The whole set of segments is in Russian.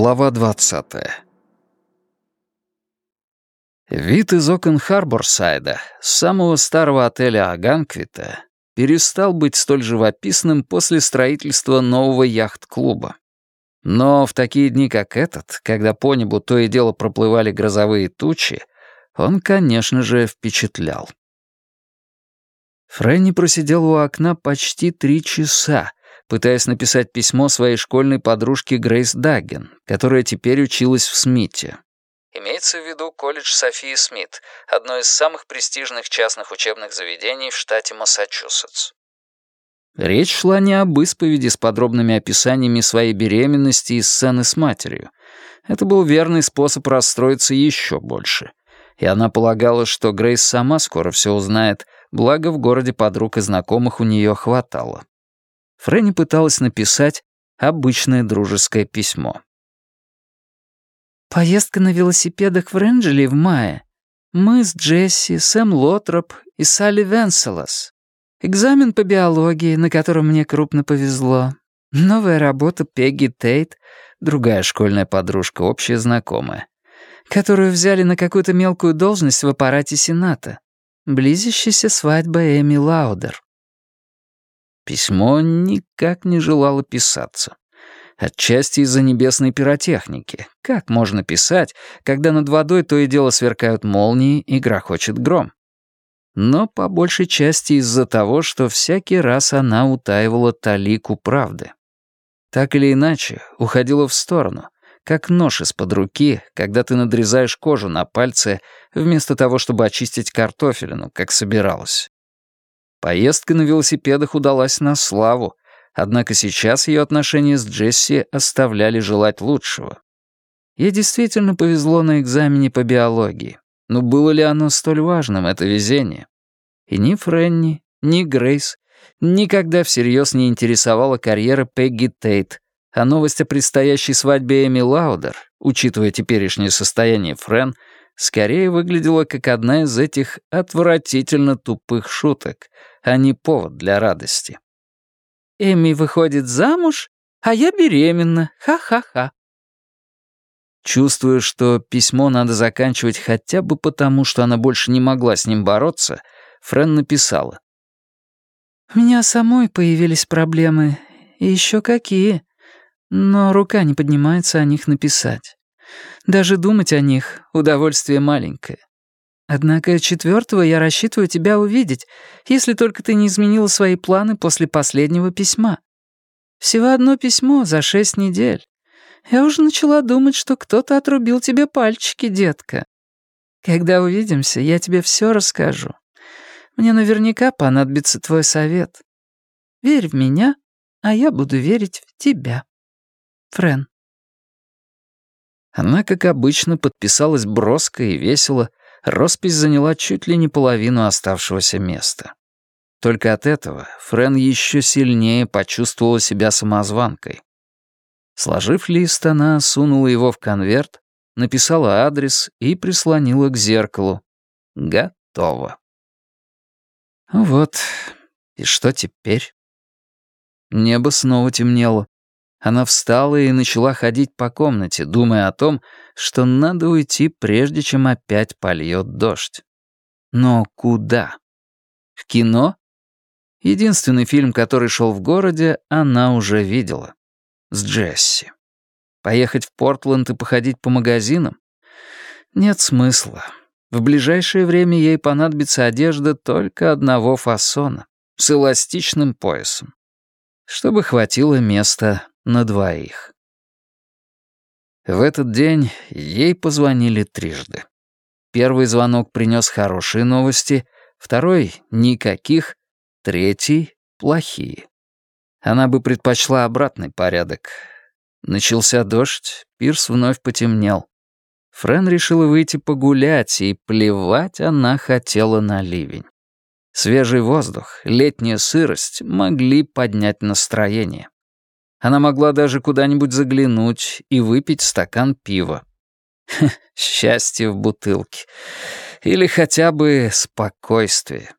Глава 20. Вид из окон Харборсайда, самого старого отеля Аганквита, перестал быть столь живописным после строительства нового яхт-клуба. Но в такие дни, как этот, когда по небу то и дело проплывали грозовые тучи, он, конечно же, впечатлял. Фрэнни просидел у окна почти 3 часа, пытаясь написать письмо своей школьной подружке Грейс Даггин, которая теперь училась в Смите. Имеется в виду колледж Софии Смит, одно из самых престижных частных учебных заведений в штате Массачусетс. Речь шла не об исповеди с подробными описаниями своей беременности и сцены с матерью. Это был верный способ расстроиться еще больше. И она полагала, что Грейс сама скоро все узнает, благо в городе подруг и знакомых у нее хватало. Фрэнни пыталась написать обычное дружеское письмо. «Поездка на велосипедах в Рэнджеле в мае. Мы с Джесси, Сэм Лотроп и Салли Венселос. Экзамен по биологии, на котором мне крупно повезло. Новая работа Пегги Тейт, другая школьная подружка, общая знакомая, которую взяли на какую-то мелкую должность в аппарате Сената. Близящаяся свадьба Эми Лаудер». Письмо никак не желало писаться. Отчасти из-за небесной пиротехники. Как можно писать, когда над водой то и дело сверкают молнии и грохочет гром? Но по большей части из-за того, что всякий раз она утаивала талику правды. Так или иначе, уходила в сторону, как нож из-под руки, когда ты надрезаешь кожу на пальце, вместо того, чтобы очистить картофелину, как собиралась. Поездка на велосипедах удалась на славу, однако сейчас ее отношения с Джесси оставляли желать лучшего. Ей действительно повезло на экзамене по биологии, но было ли оно столь важным, это везение? И ни Фрэнни, ни Грейс никогда всерьез не интересовала карьера Пегги Тейт, а новость о предстоящей свадьбе Эми Лаудер, учитывая теперешнее состояние Фрэн, скорее выглядела как одна из этих отвратительно тупых шуток, а не повод для радости. «Эми выходит замуж, а я беременна, ха-ха-ха». Чувствуя, что письмо надо заканчивать хотя бы потому, что она больше не могла с ним бороться, Фрэн написала. «У меня самой появились проблемы, и еще какие, но рука не поднимается о них написать. Даже думать о них — удовольствие маленькое. Однако 4-го я рассчитываю тебя увидеть, если только ты не изменила свои планы после последнего письма. Всего одно письмо за 6 недель. Я уже начала думать, что кто-то отрубил тебе пальчики, детка. Когда увидимся, я тебе все расскажу. Мне наверняка понадобится твой совет. Верь в меня, а я буду верить в тебя. Фрэн». Она, как обычно, подписалась броско и весело. Роспись заняла чуть ли не половину оставшегося места. Только от этого Фрэн еще сильнее почувствовала себя самозванкой. Сложив лист, она сунула его в конверт, написала адрес и прислонила к зеркалу. Готово. Вот, и что теперь? Небо снова темнело. Она встала и начала ходить по комнате, думая о том, что надо уйти, прежде чем опять польет дождь. Но куда? В кино? Единственный фильм, который шел в городе, она уже видела. С Джесси. Поехать в Портленд и походить по магазинам? Нет смысла. В ближайшее время ей понадобится одежда только одного фасона, с эластичным поясом, чтобы хватило места на 2. В этот день ей позвонили 3. Первый звонок принес хорошие новости, второй — никаких, третий — плохие. Она бы предпочла обратный порядок. Начался дождь, пирс вновь потемнел. Фрэн решила выйти погулять, и плевать она хотела на ливень. Свежий воздух, летняя сырость могли поднять настроение. Она могла даже куда-нибудь заглянуть и выпить стакан пива. Счастье в бутылке. Или хотя бы спокойствие.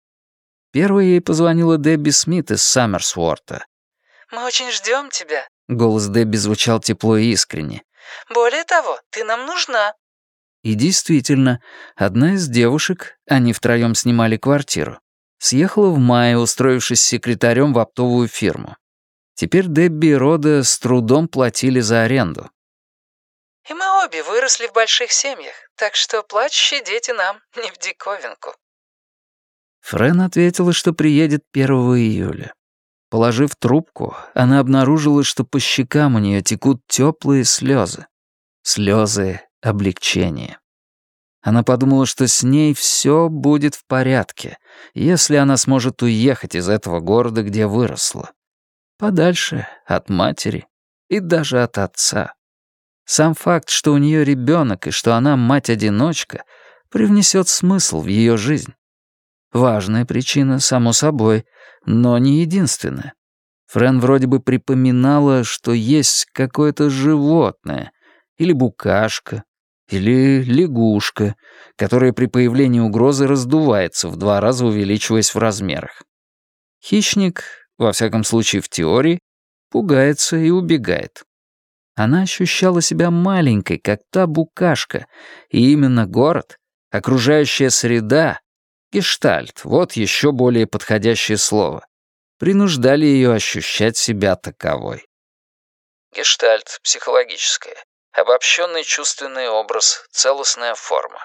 Первой ей позвонила Дебби Смит из Саммерсворта. «Мы очень ждем тебя», — Голос Дебби звучал тепло и искренне. «Более того, ты нам нужна». И действительно, одна из девушек, они втроем снимали квартиру, съехала в мае, устроившись секретарем в оптовую фирму. Теперь Дебби и Рода с трудом платили за аренду. «И мы обе выросли в больших семьях, так что плачущие дети нам не в диковинку». Френ ответила, что приедет 1 июля. Положив трубку, она обнаружила, что по щекам у нее текут теплые слезы. Слезы облегчения. Она подумала, что с ней все будет в порядке, если она сможет уехать из этого города, где выросла. Подальше от матери и даже от отца. Сам факт, что у нее ребенок и что она мать-одиночка, привнесет смысл в ее жизнь. Важная причина, само собой, но не единственная. Френ вроде бы припоминала, что есть какое-то животное, или букашка, или лягушка, которая при появлении угрозы раздувается, в 2 раза увеличиваясь в размерах. Хищник, во всяком случае в теории, пугается и убегает. Она ощущала себя маленькой, как та букашка, и именно город, окружающая среда, гештальт, вот еще более подходящее слово, принуждали ее ощущать себя таковой. Гештальт, психологическое, обобщенный чувственный образ, целостная форма.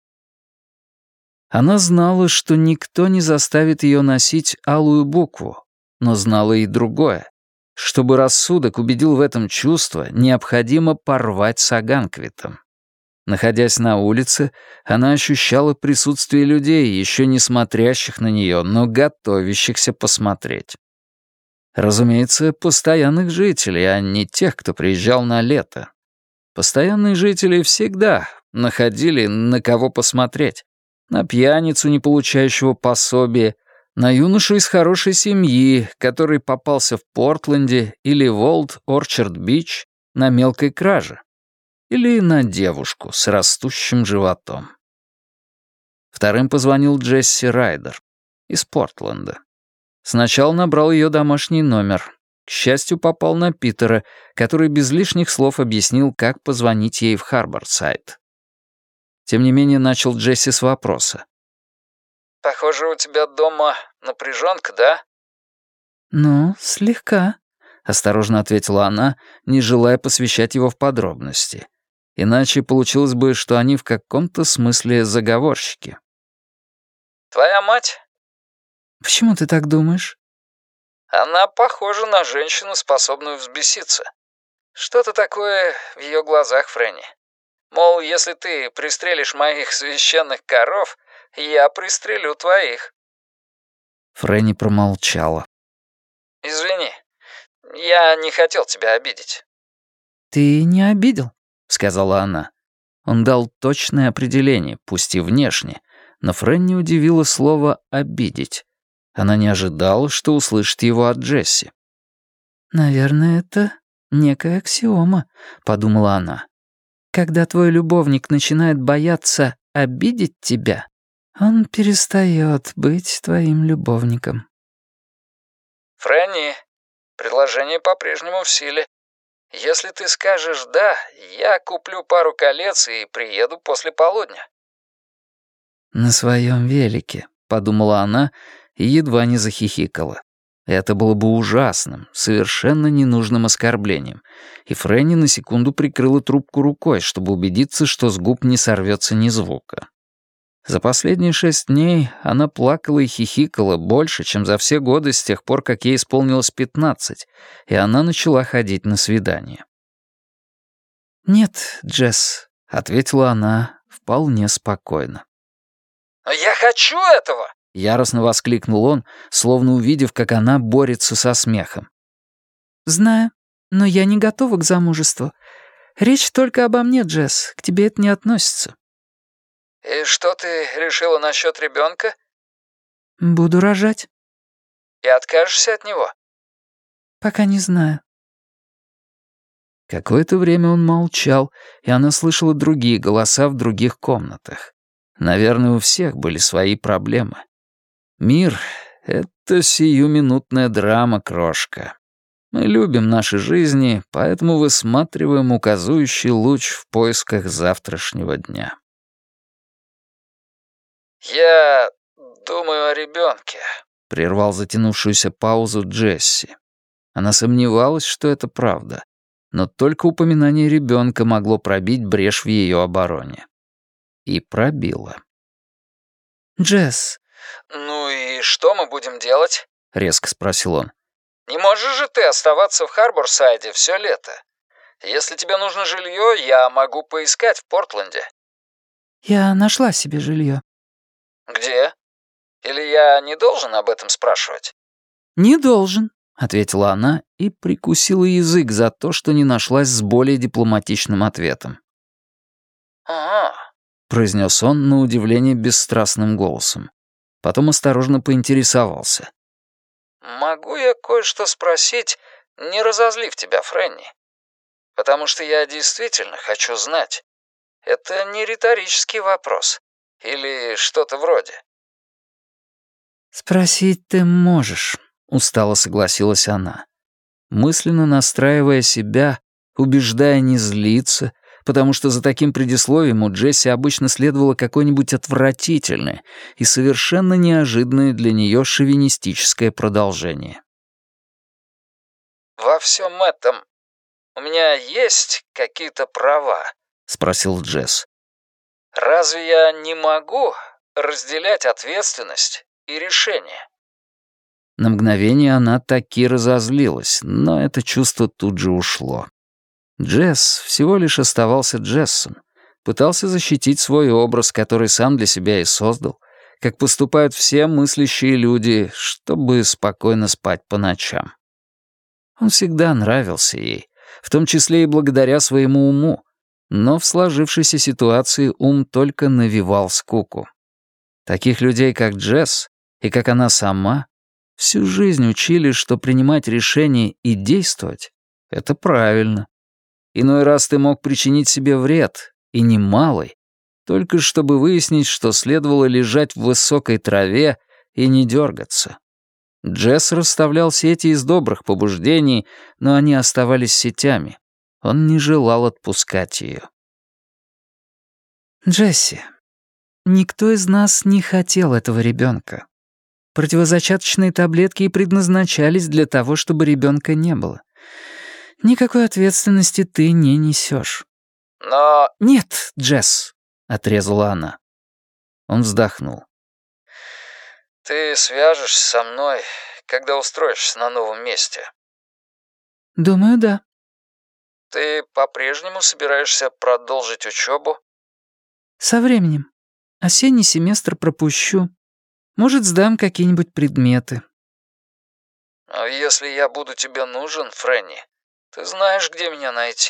Она знала, что никто не заставит ее носить алую букву, но знала и другое. Чтобы рассудок убедил в этом чувство, необходимо порвать с Аганквитом. Находясь на улице, она ощущала присутствие людей, еще не смотрящих на нее, но готовящихся посмотреть. Разумеется, постоянных жителей, а не тех, кто приезжал на лето. Постоянные жители всегда находили, на кого посмотреть. На пьяницу, не получающего пособия, на юношу из хорошей семьи, который попался в Портленде или в Олд-Орчард-Бич на мелкой краже. Или на девушку с растущим животом. Вторым позвонил Джесси Райдер из Портленда. Сначала набрал ее домашний номер. К счастью, попал на Питера, который без лишних слов объяснил, как позвонить ей в Харборсайд. Тем не менее, начал Джесси с вопроса. «Похоже, у тебя дома напряженка, да?» «Ну, слегка», — осторожно ответила она, не желая посвящать его в подробности. Иначе получилось бы, что они в каком-то смысле заговорщики. «Твоя мать?» «Почему ты так думаешь?» «Она похожа на женщину, способную взбеситься. Что-то такое в ее глазах, Фрэнни. Мол, если ты пристрелишь моих священных коров, я пристрелю твоих». Фрэнни промолчала. «Извини, я не хотел тебя обидеть». «Ты не обидел», — сказала она. Он дал точное определение, пусть и внешне, но Фрэнни удивило слово «обидеть». Она не ожидала, что услышит его от Джесси. «Наверное, это некая аксиома», — подумала она. «Когда твой любовник начинает бояться обидеть тебя, он перестает быть твоим любовником». «Фрэнни, предложение по-прежнему в силе. Если ты скажешь «да», я куплю пару колец и приеду после полудня». «На своем велике», — подумала она и едва не захихикала. Это было бы ужасным, совершенно ненужным оскорблением, и Фрэнни на секунду прикрыла трубку рукой, чтобы убедиться, что с губ не сорвется ни звука. За последние 6 дней она плакала и хихикала больше, чем за все годы с тех пор, как ей исполнилось 15, и она начала ходить на свидания. «Нет, Джесс», — ответила она вполне спокойно. «Но я хочу этого!» — яростно воскликнул он, словно увидев, как она борется со смехом. «Знаю, но я не готова к замужеству. Речь только обо мне, Джесс, к тебе это не относится». «И что ты решила насчет ребенка?» «Буду рожать». «И откажешься от него?» «Пока не знаю». Какое-то время он молчал, и она слышала другие голоса в других комнатах. Наверное, у всех были свои проблемы. Мир — это сиюминутная драма, крошка. Мы любим наши жизни, поэтому высматриваем указующий луч в поисках завтрашнего дня. «Я думаю о ребенке», — прервал затянувшуюся паузу Джесси. Она сомневалась, что это правда, но только упоминание ребенка могло пробить брешь в ее обороне. И пробило. «Джесс». «Ну и что мы будем делать?» — резко спросил он. «Не можешь же ты оставаться в Харборсайде все лето? Если тебе нужно жилье, я могу поискать в Портленде». «Я нашла себе жилье». «Где? Или я не должен об этом спрашивать?» «Не должен», — ответила она и прикусила язык за то, что не нашлась с более дипломатичным ответом. «Ага», — произнес он на удивление бесстрастным голосом. Потом осторожно поинтересовался. «Могу я кое-что спросить, не разозлив тебя, Фрэнни? Потому что я действительно хочу знать. Это не риторический вопрос. Или что-то вроде». «Спросить ты можешь», — устало согласилась она, мысленно настраивая себя, убеждая не злиться, потому что за таким предисловием у Джесси обычно следовало какое-нибудь отвратительное и совершенно неожиданное для нее шовинистическое продолжение. «Во всем этом у меня есть какие-то права?» — спросил Джесс. «Разве я не могу разделять ответственность и решение?» На мгновение она таки разозлилась, но это чувство тут же ушло. Джесс всего лишь оставался Джессом, пытался защитить свой образ, который сам для себя и создал, как поступают все мыслящие люди, чтобы спокойно спать по ночам. Он всегда нравился ей, в том числе и благодаря своему уму, но в сложившейся ситуации ум только навевал скуку. Таких людей, как Джесс, и как она сама, всю жизнь учили, что принимать решения и действовать — это правильно. Иной раз ты мог причинить себе вред, и немалый, только чтобы выяснить, что следовало лежать в высокой траве и не дергаться. Джесс расставлял сети из добрых побуждений, но они оставались сетями. Он не желал отпускать ее. «Джесси, никто из нас не хотел этого ребенка. Противозачаточные таблетки и предназначались для того, чтобы ребенка не было. Никакой ответственности ты не несешь». «Но...» «Нет, Джесс», — отрезала она. Он вздохнул. «Ты свяжешься со мной, когда устроишься на новом месте?» «Думаю, да». «Ты по-прежнему собираешься продолжить учебу?» «Со временем. Осенний семестр пропущу. Может, сдам какие-нибудь предметы». «Но если я буду тебе нужен, Фрэнни, ты знаешь, где меня найти.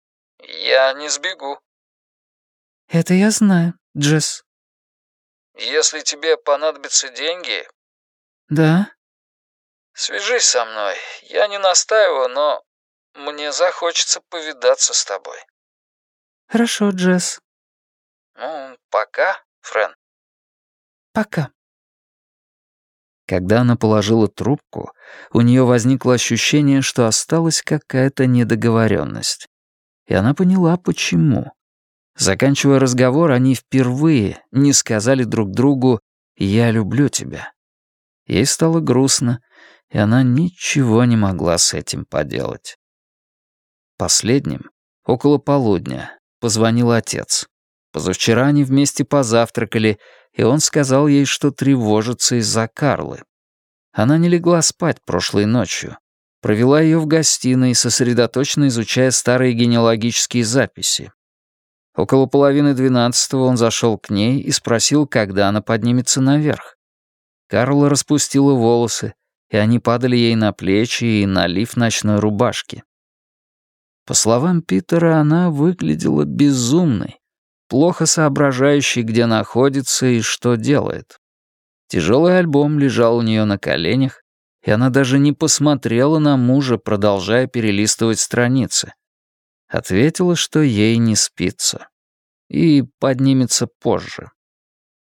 Я не сбегу». «Это я знаю, Джесс». «Если тебе понадобятся деньги...» «Да?» «Свяжись со мной. Я не настаиваю, но мне захочется повидаться с тобой». «Хорошо, Джесс. «Ну, пока, Фрэн». Пока». Когда она положила трубку, у нее возникло ощущение, что осталась какая-то недоговоренность. И она поняла, почему. Заканчивая разговор, они впервые не сказали друг другу «я люблю тебя». Ей стало грустно, и она ничего не могла с этим поделать. Последним, около полудня, позвонил отец. Позавчера они вместе позавтракали, и он сказал ей, что тревожится из-за Карлы. Она не легла спать прошлой ночью. Провела ее в гостиной, сосредоточенно изучая старые генеалогические записи. Около 11:30 он зашел к ней и спросил, когда она поднимется наверх. Карла распустила волосы, и они падали ей на плечи и на лиф ночной рубашки. По словам Питера, она выглядела безумной, плохо соображающей, где находится и что делает. Тяжелый альбом лежал у нее на коленях, и она даже не посмотрела на мужа, продолжая перелистывать страницы. Ответила, что ей не спится. И поднимется позже.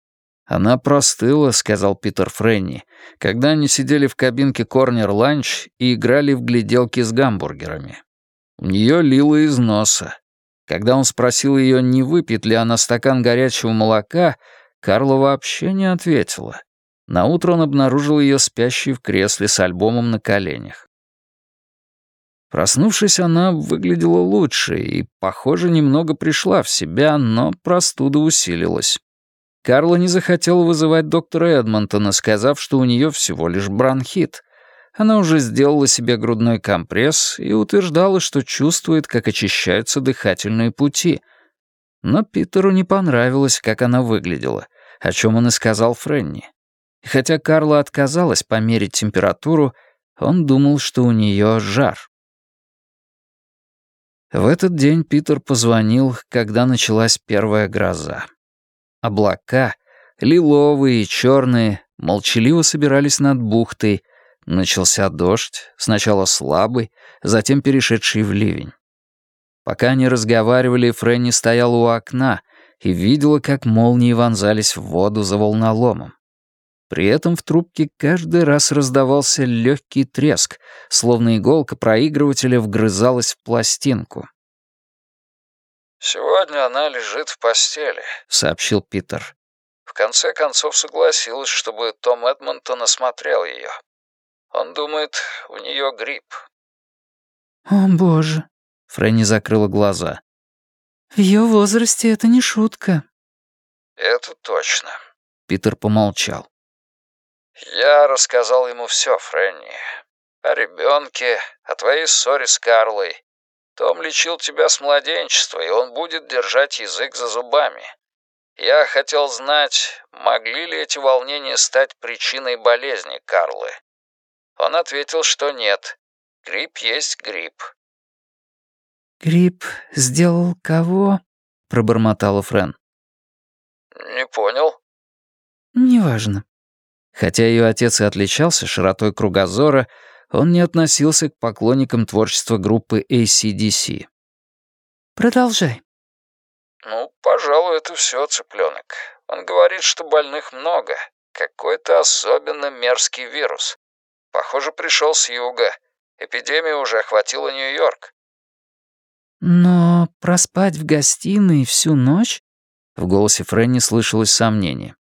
«Она простыла», — сказал Питер Френни, когда они сидели в кабинке Corner Lunch и играли в гляделки с гамбургерами. У нее лило из носа. Когда он спросил ее, не выпьет ли она стакан горячего молока, Карла вообще не ответила. Наутро он обнаружил ее спящей в кресле с альбомом на коленях. Проснувшись, она выглядела лучше и, похоже, немного пришла в себя, но простуда усилилась. Карла не захотела вызывать доктора Эдмонтона, сказав, что у нее всего лишь бронхит. Она уже сделала себе грудной компресс и утверждала, что чувствует, как очищаются дыхательные пути. Но Питеру не понравилось, как она выглядела, о чем он и сказал Френни. И хотя Карла отказалась померить температуру, он думал, что у нее жар. В этот день Питер позвонил, когда началась первая гроза. Облака, лиловые и черные, молчаливо собирались над бухтой. Начался дождь, сначала слабый, затем перешедший в ливень. Пока они разговаривали, Фрэнни стояла у окна и видела, как молнии вонзались в воду за волноломом. При этом в трубке каждый раз раздавался легкий треск, словно иголка проигрывателя вгрызалась в пластинку. «Сегодня она лежит в постели», — сообщил Питер. «В конце концов согласилась, чтобы Том Эдмонтон осмотрел ее. Он думает, у нее грипп». «О, боже», — Фрэнни закрыла глаза. «В ее возрасте это не шутка». «Это точно», — Питер помолчал. «Я рассказал ему все, Фрэнни. О ребенке, о твоей ссоре с Карлой. Том лечил тебя с младенчества, и он будет держать язык за зубами. Я хотел знать, могли ли эти волнения стать причиной болезни Карлы. Он ответил, что нет. Грипп есть грипп». «Грипп сделал кого?» — пробормотала Фрэн. «Не понял». «Неважно». Хотя ее отец и отличался широтой кругозора, он не относился к поклонникам творчества группы AC/DC. «Продолжай». «Ну, пожалуй, это все, цыпленок. Он говорит, что больных много. Какой-то особенно мерзкий вирус. Похоже, пришел с юга. Эпидемия уже охватила Нью-Йорк». «Но проспать в гостиной всю ночь?» В голосе Фрэнни слышалось сомнение.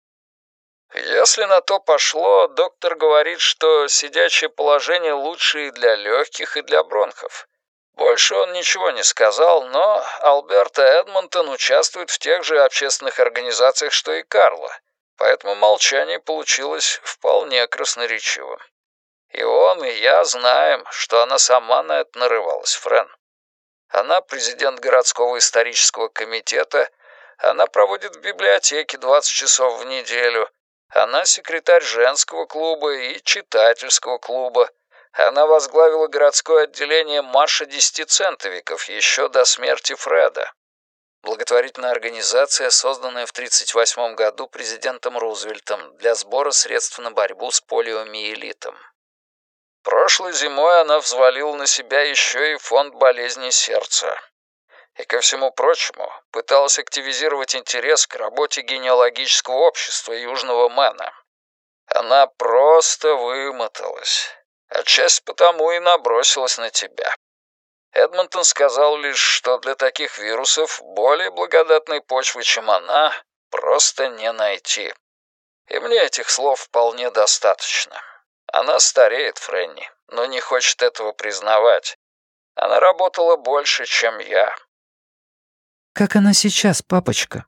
«Если на то пошло, доктор говорит, что сидячее положение лучше и для легких, и для бронхов. Больше он ничего не сказал, но Альберто Эдмонтон участвует в тех же общественных организациях, что и Карла, поэтому молчание получилось вполне красноречивым. И он, и я знаем, что она сама на это нарывалась, Фрэн. Она президент городского исторического комитета, она проводит в библиотеке 20 часов в неделю, она секретарь женского клуба и читательского клуба. Она возглавила городское отделение марша десятицентовиков еще до смерти Фреда. Благотворительная организация, созданная в 1938 году президентом Рузвельтом для сбора средств на борьбу с полиомиелитом. Прошлой зимой она взвалила на себя еще и фонд болезней сердца. И, ко всему прочему, пыталась активизировать интерес к работе генеалогического общества Южного Мэна. Она просто вымоталась. Отчасти потому и набросилась на тебя. Эдмонтон сказал лишь, что для таких вирусов более благодатной почвы, чем она, просто не найти. И мне этих слов вполне достаточно. Она стареет, Фрэнни, но не хочет этого признавать. Она работала больше, чем я. «Как она сейчас, папочка?»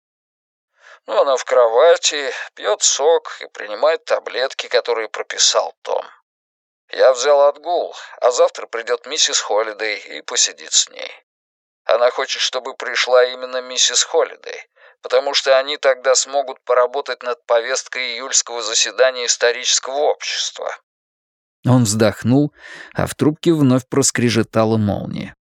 Ну, она в кровати, пьет сок и принимает таблетки, которые прописал Том. Я взял отгул, а завтра придет миссис Холлидей и посидит с ней. Она хочет, чтобы пришла именно миссис Холлидей, потому что они тогда смогут поработать над повесткой июльского заседания исторического общества». Он вздохнул, а в трубке вновь проскрежетала молния.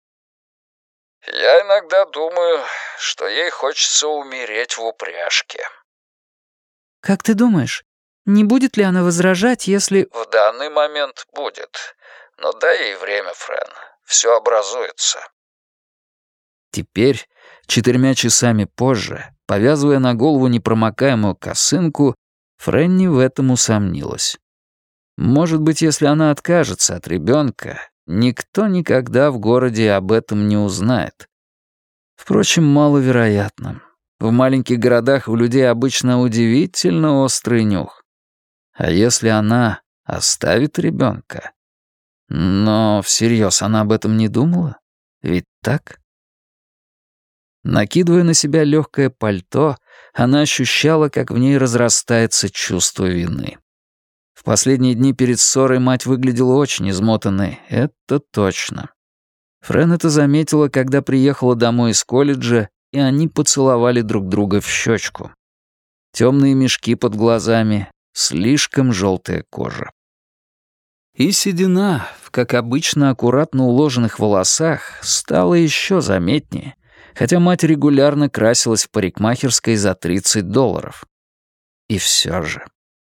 «Я иногда думаю, что ей хочется умереть в упряжке». «Как ты думаешь, не будет ли она возражать, если...» «В данный момент будет. Но дай ей время, Фрэн. Все образуется». Теперь, 4 часами позже, повязывая на голову непромокаемую косынку, Фрэнни в этом усомнилась. Может быть, если она откажется от ребенка, никто никогда в городе об этом не узнает. Впрочем, маловероятно. В маленьких городах у людей обычно удивительно острый нюх. А если она оставит ребенка? Но всерьез она об этом не думала? Ведь так? Накидывая на себя легкое пальто, она ощущала, как в ней разрастается чувство вины. В последние дни перед ссорой мать выглядела очень измотанной, это точно. Фрэн это заметила, когда приехала домой из колледжа, и они поцеловали друг друга в щечку. Темные мешки под глазами, слишком желтая кожа. И седина, в, как обычно, аккуратно уложенных волосах, стала еще заметнее, хотя мать регулярно красилась в парикмахерской за $30. И все же.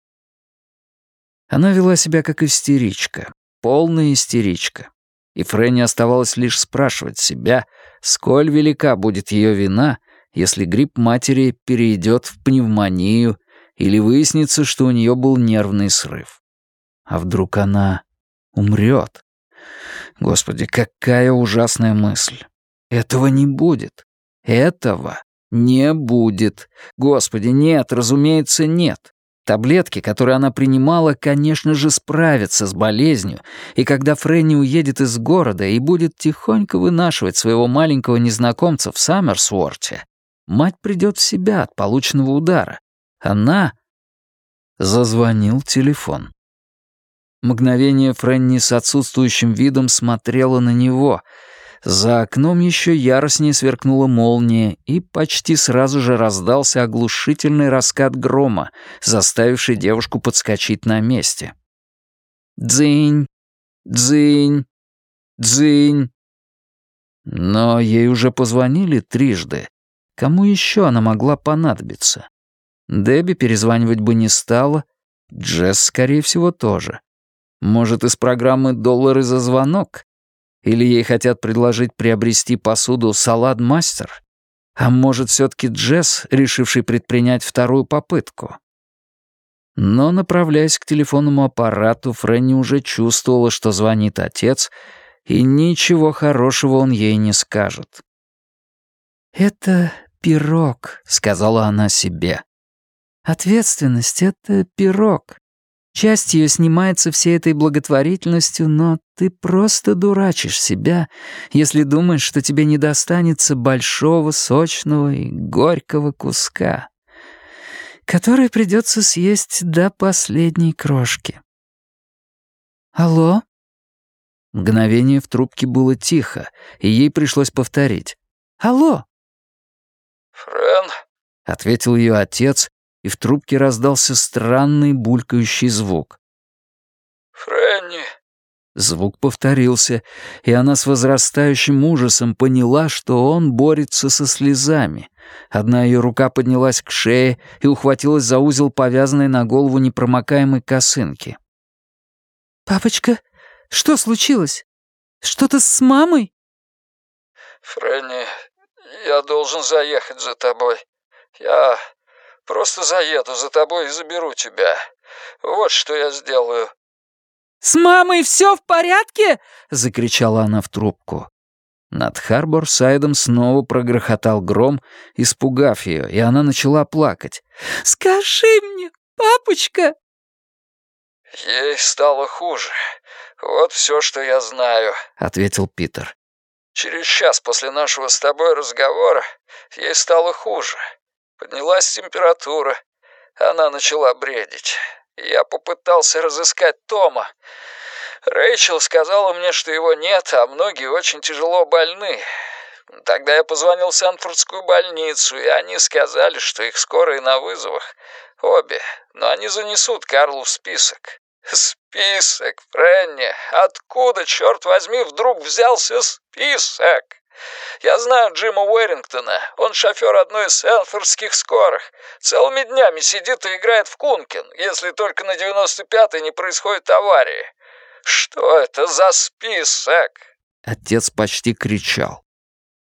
Она вела себя как истеричка, полная истеричка. И Фрэнни оставалось лишь спрашивать себя, сколь велика будет ее вина, если грипп матери перейдет в пневмонию или выяснится, что у нее был нервный срыв. А вдруг она умрет? Господи, какая ужасная мысль. Этого не будет. Этого не будет. Господи, нет, разумеется, нет. Таблетки, которые она принимала, конечно же, справятся с болезнью, и когда Фрэнни уедет из города и будет тихонько вынашивать своего маленького незнакомца в Саммерсворте, мать придет в себя от полученного удара. Она... Зазвонил телефон. Мгновение Фрэнни с отсутствующим видом смотрела на него. За окном еще яростнее сверкнула молния, и почти сразу же раздался оглушительный раскат грома, заставивший девушку подскочить на месте. Дзынь, дзынь, дзынь. Но ей уже позвонили 3. Кому еще она могла понадобиться? Дебби перезванивать бы не стала, Джесс, скорее всего, тоже. Может, из программы $1 за звонок? Или ей хотят предложить приобрести посуду «Салат-мастер»? А может, все-таки Джесс, решивший предпринять вторую попытку? Но, направляясь к телефонному аппарату, Фрэнни уже чувствовала, что звонит отец, и ничего хорошего он ей не скажет. «Это пирог», — сказала она себе. «Ответственность — это пирог. Часть ее снимается всей этой благотворительностью, но ты просто дурачишь себя, если думаешь, что тебе не достанется большого, сочного и горького куска, который придется съесть до последней крошки». «Алло?» Мгновение в трубке было тихо, и ей пришлось повторить. «Алло?» «Фрэн», — ответил ее отец, и в трубке раздался странный булькающий звук. «Фрэнни». Звук повторился, и она с возрастающим ужасом поняла, что он борется со слезами. Одна ее рука поднялась к шее и ухватилась за узел повязанной на голову непромокаемой косынки. «Папочка, что случилось? Что-то с мамой?» «Фрэнни, я должен заехать за тобой. Я просто заеду за тобой и заберу тебя. Вот что я сделаю». «С мамой все в порядке?» — закричала она в трубку. Над Харбор-Сайдом снова прогрохотал гром, испугав ее, и она начала плакать. «Скажи мне, папочка!» «Ей стало хуже. Вот все, что я знаю», — ответил Питер. «Через час после нашего с тобой разговора ей стало хуже. Поднялась температура. Она начала бредить. Я попытался разыскать Тома. Рэйчел сказала мне, что его нет, а многие очень тяжело больны. Тогда я позвонил в Сэнфордскую больницу, и они сказали, что их скорые на вызовах. Обе, но они занесут Карлу в список». «Список, Фрэнни! Откуда, черт возьми, вдруг взялся список? Я знаю Джима Уэрингтона. Он шофер одной из сэнфордских скорых. Целыми днями сидит и играет в кункин, если только на 95-й не происходит аварии. Что это за список?» Отец почти кричал.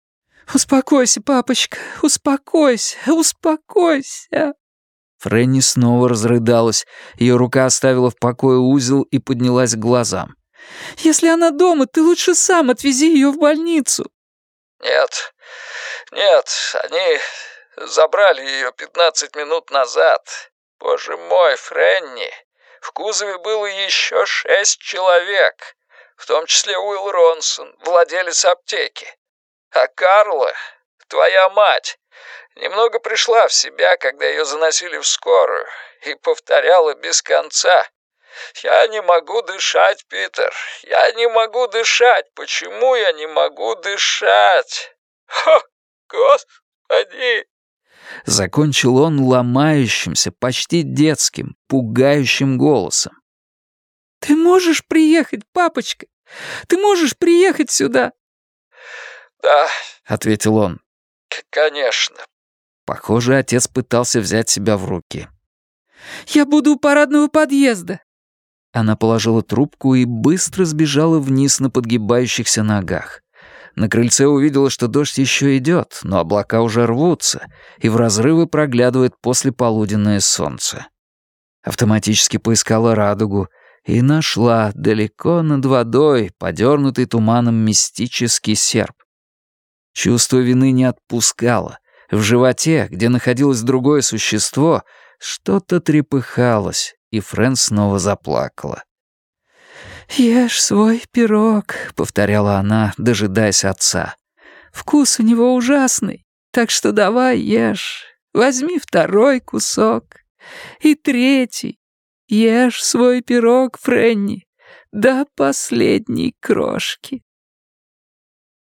«Успокойся, папочка, успокойся, успокойся!» Фрэнни снова разрыдалась. Ее рука оставила в покое узел и поднялась к глазам. «Если она дома, ты лучше сам отвези ее в больницу». «Нет, нет, они забрали ее 15 минут назад. Боже мой, Фрэнни, в кузове было еще 6 человек, в том числе Уилл Ронсон, владелец аптеки. А Карла, твоя мать, немного пришла в себя, когда ее заносили в скорую, и повторяла без конца: «Я не могу дышать, Питер, я не могу дышать, почему я не могу дышать? О, Господи!» Закончил он ломающимся, почти детским, пугающим голосом. «Ты можешь приехать, папочка? Ты можешь приехать сюда?» «Да», — ответил он. «Конечно». Похоже, отец пытался взять себя в руки. «Я буду у парадного подъезда». Она положила трубку и быстро сбежала вниз на подгибающихся ногах. На крыльце увидела, что дождь еще идет, но облака уже рвутся, и в разрывы проглядывает послеполуденное солнце. Автоматически поискала радугу и нашла далеко над водой, подернутый туманом мистический серп. Чувство вины не отпускало. В животе, где находилось другое существо, что-то трепыхалось, и Фрэн снова заплакала. «Ешь свой пирог», — повторяла она, дожидаясь отца. «Вкус у него ужасный, так что давай ешь. Возьми второй кусок и третий. Ешь свой пирог, Фрэнни, до последней крошки».